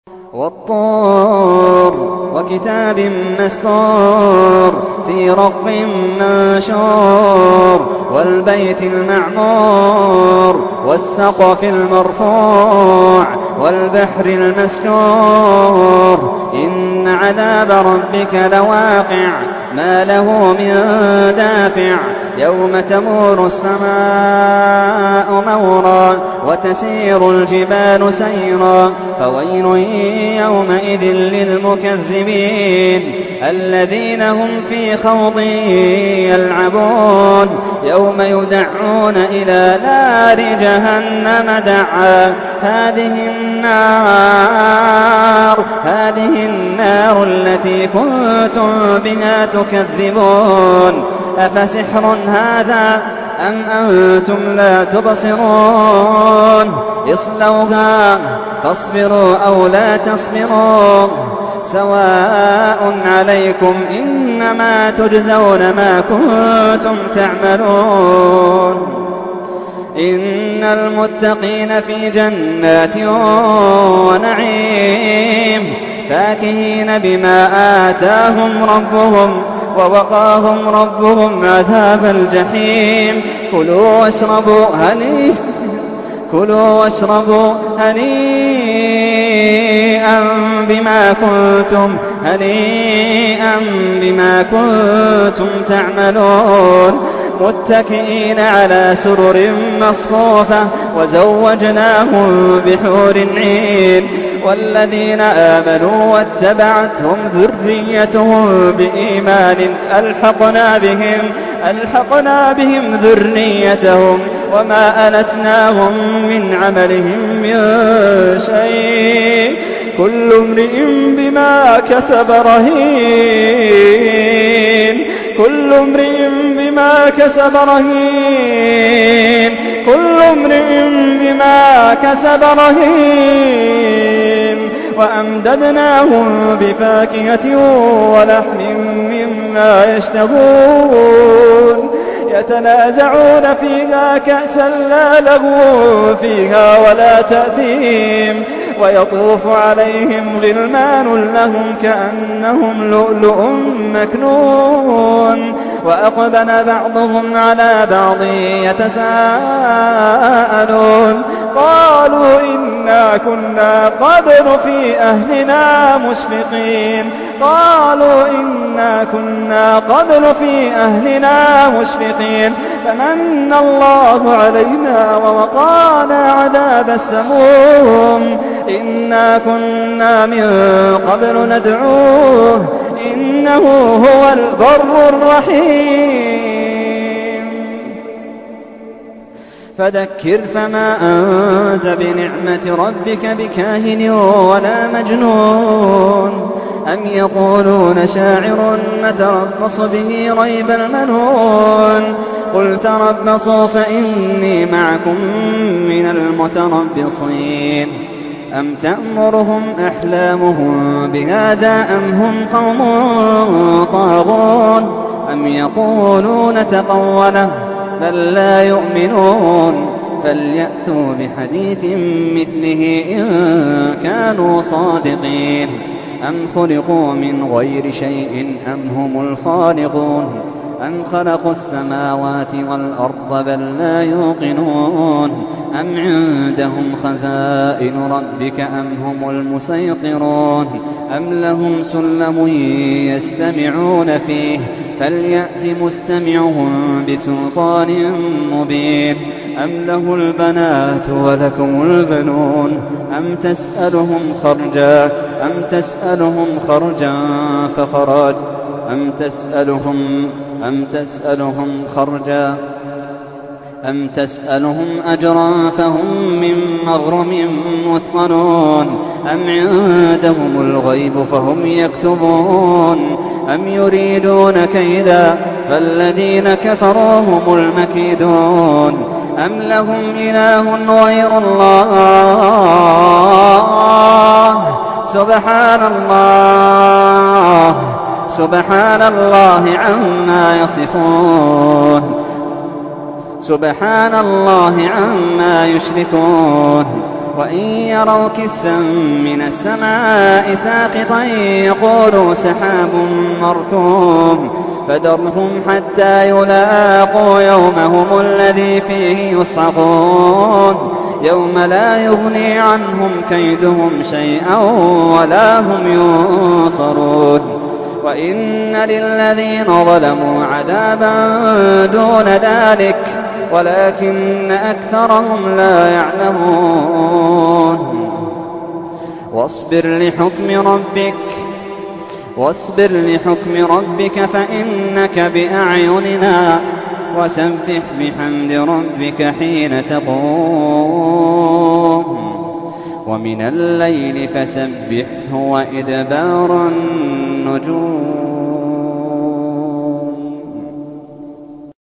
والطور وكتاب مسطور في رق منشور والبيت المعمور والسقف المرفوع والبحر المسجور إن عذاب ربك لواقع ما له من دافع يوم تمور السماء مورا وتسير الجبال سيرا فويل يومئذ للمكذبين الذين هم في خوض يلعبون يوم يدعون إلى نار جهنم دعا هذه النار التي كنتم بها تكذبون أفسحر هذا أم أنتم لا تبصرون اصلوها فاصبروا أو لا تصبروا سواء عليكم إنما تجزون ما كنتم تعملون إن المتقين في جنات ونعيم فاكهين بما آتاهم ربهم ووقاهم ربهم عذاب الجحيم كلوا واشربوا هنيئا بما كنتم تعملون متكئين على سرر مصفوفة وزوجناهم بحور عين والذين آمنوا واتبعتهم ذريتهم بإيمان ألحقنا بهم ذريتهم وما ألتناهم من عملهم من شيء كل امرئ بما كسب رهين وأمددناهم بفاكهة ولحم مما يشتهون يتنازعون فيها كأسا لا لغو فيها ولا تأثيم ويطوف عليهم غلمان لهم كأنهم لؤلؤ مكنون وأقبل بعضهم على بعض يتساءلون قالوا إنا كنا قبل في أهلنا مشفقين فمن الله علينا ووقانا عذاب السموم إنا كنا من قبل ندعوه إنه هو البر الرحيم فذكر فما أنت بنعمة ربك بكاهن ولا مجنون أم يقولون شاعر نتربص به ريب المنون قل تربصوا فإني معكم من المتربصين أم تأمرهم أحلامهم بهذا أم هم قوم طاغون أم يقولون تقوله بل لا يؤمنون فليأتوا بحديث مثله إن كانوا صادقين أم خلقوا من غير شيء أم هم الخالقون أم خلقوا السماوات والأرض بل لا يوقنون أم عندهم خزائن ربك أم هم المسيطرون أم لهم سلم يستمعون فيه فليأت مستمعهم بسلطان مبين أم له البنات ولكم البنون أم تسألهم أجرا فهم من مغرم مثقلون أم عندهم الغيب فهم يكتبون أم يريدون كيدا فالذين كفروا هم المكيدون أم لهم إله غير الله سبحان الله عما يشركون وإن يروا كسفا من السماء ساقطا يقولوا سحاب مركوم فذرهم حتى يلاقوا يومهم الذي فيه يصعقون يوم لا يغني عنهم كيدهم شيئا ولا هم ينصرون وإن للذين ظلموا عذابا دون ذلك ولكن أكثرهم لا يعلمون واصبر لحكم ربك فإنك بأعيننا وسبح بحمد ربك حين تقوم ومن الليل فسبحه وإدبار النجوم